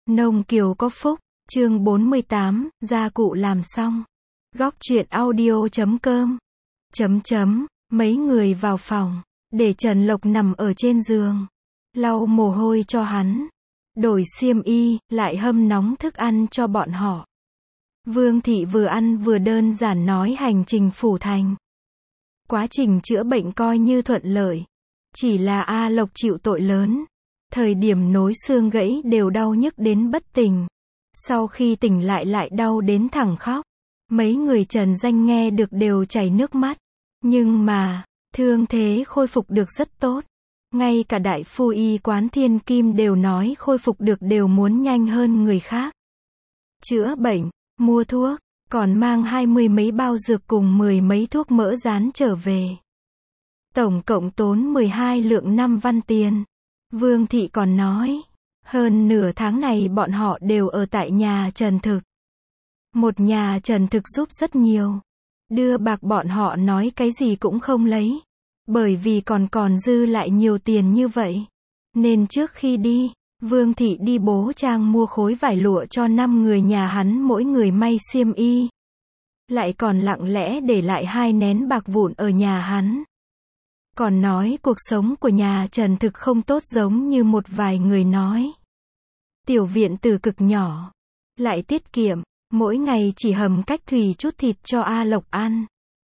Nông Kiều có phúc, chương 48, gia cụ làm xong. Góc truyện audio.com. Mấy người vào phòng, để Trần Lộc nằm ở trên giường, lau mồ hôi cho hắn, đổi xiêm y, lại hâm nóng thức ăn cho bọn họ. Vương Thị vừa ăn vừa đơn giản nói hành trình Phủ Thành. Quá trình chữa bệnh coi như thuận lợi. Chỉ là A Lộc chịu tội lớn. Thời điểm nối xương gãy đều đau nhức đến bất tỉnh. Sau khi tỉnh lại đau đến thẳng khóc. Mấy người Trần Danh nghe được đều chảy nước mắt. Nhưng mà, thương thế khôi phục được rất tốt. Ngay cả đại phu y quán Thiên Kim đều nói khôi phục được đều muốn nhanh hơn người khác. Chữa bệnh, mua thuốc, còn mang 20 mấy bao dược cùng 10 mấy thuốc mỡ rán trở về. Tổng cộng tốn 12 lượng 5 văn tiền. Vương Thị còn nói, hơn nửa tháng này bọn họ đều ở tại nhà Trần Thực. Một nhà Trần Thực giúp rất nhiều. Đưa bạc bọn họ nói cái gì cũng không lấy. Bởi vì còn dư lại nhiều tiền như vậy. Nên trước khi đi, Vương Thị đi bố trang mua khối vải lụa cho 5 người nhà hắn mỗi người may xiêm y. Lại còn lặng lẽ để lại 2 nén bạc vụn ở nhà hắn. Còn nói cuộc sống của nhà Trần Thực không tốt giống như một vài người nói. Tiểu viện từ cực nhỏ, lại tiết kiệm, mỗi ngày chỉ hầm cách thủy chút thịt cho A Lộc ăn.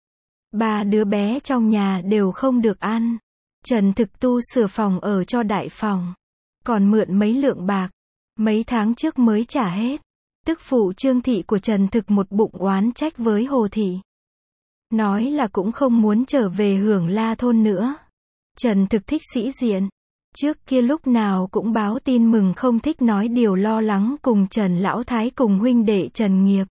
3 đứa bé trong nhà đều không được ăn. Trần Thực tu sửa phòng ở cho đại phòng. Còn mượn mấy lượng bạc. Mấy tháng trước mới trả hết. Tức phụ Trương Thị của Trần Thực một bụng oán trách với Hồ Thị. Nói là cũng không muốn trở về Hưởng La thôn nữa. Trần Thực thích sĩ diện. Trước kia lúc nào cũng báo tin mừng không thích nói điều lo lắng cùng Trần Lão Thái cùng huynh đệ Trần Nghiệp.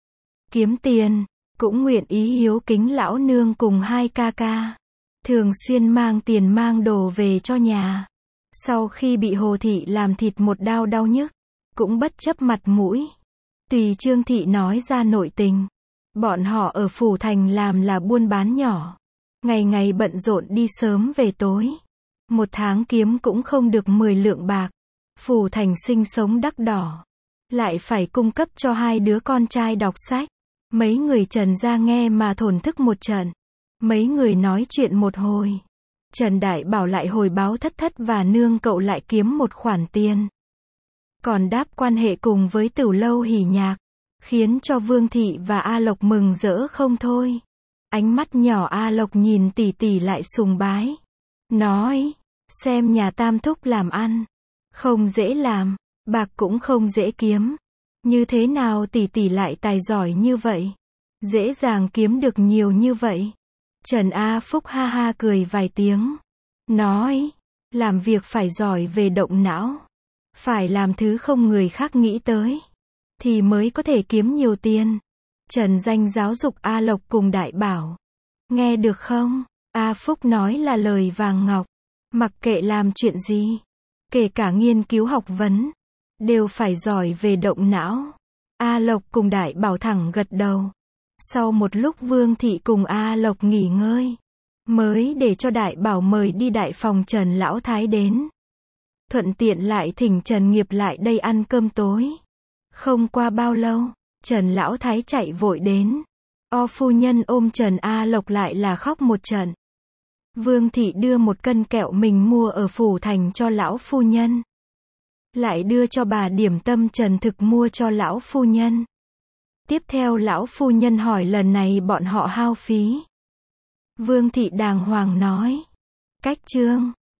Kiếm tiền, cũng nguyện ý hiếu kính lão nương cùng 2 ca ca. Thường xuyên mang tiền mang đồ về cho nhà. Sau khi bị Hồ Thị làm thịt một đau nhức, cũng bất chấp mặt mũi. Tùy Trương Thị nói ra nội tình. Bọn họ ở Phủ Thành làm là buôn bán nhỏ. Ngày ngày bận rộn đi sớm về tối. Một tháng kiếm cũng không được 10 lượng bạc. Phủ Thành sinh sống đắt đỏ. Lại phải cung cấp cho 2 đứa con trai đọc sách. Mấy người Trần ra nghe mà thổn thức một trận. Mấy người nói chuyện một hồi. Trần Đại Bảo lại hồi báo Thất và nương cậu lại kiếm một khoản tiền. Còn đáp quan hệ cùng với Tửu Lâu Hỉ Nhạc. Khiến cho Vương Thị và A Lộc mừng rỡ không thôi. Ánh mắt nhỏ A Lộc nhìn tỷ lại sùng bái. Nói, xem nhà Tam Thúc làm ăn. Không dễ làm, bạc cũng không dễ kiếm. Như thế nào tỷ lại tài giỏi như vậy? Dễ dàng kiếm được nhiều như vậy. Trần A Phúc ha ha cười vài tiếng. Nói, làm việc phải giỏi về động não. Phải làm thứ không người khác nghĩ tới. Thì mới có thể kiếm nhiều tiền. Trần Danh giáo dục A Lộc cùng Đại Bảo. Nghe được không? A Phúc nói là lời vàng ngọc. Mặc kệ làm chuyện gì, kể cả nghiên cứu học vấn, đều phải giỏi về động não. A Lộc cùng Đại Bảo thẳng gật đầu. Sau một lúc Vương Thị cùng A Lộc nghỉ ngơi, mới để cho Đại Bảo mời đi đại phòng Trần Lão Thái đến. Thuận tiện lại thỉnh Trần Nghiệp lại đây ăn cơm tối. Không qua bao lâu, Trần Lão Thái chạy vội đến. Phu nhân ôm Trần A Lộc lại là khóc một trận. Vương Thị đưa 1 cân kẹo mình mua ở Phủ Thành cho lão phu nhân. Lại đưa cho bà điểm tâm Trần Thực mua cho lão phu nhân. Tiếp theo lão phu nhân hỏi lần này bọn họ hao phí. Vương Thị đàng hoàng nói. Cách trương,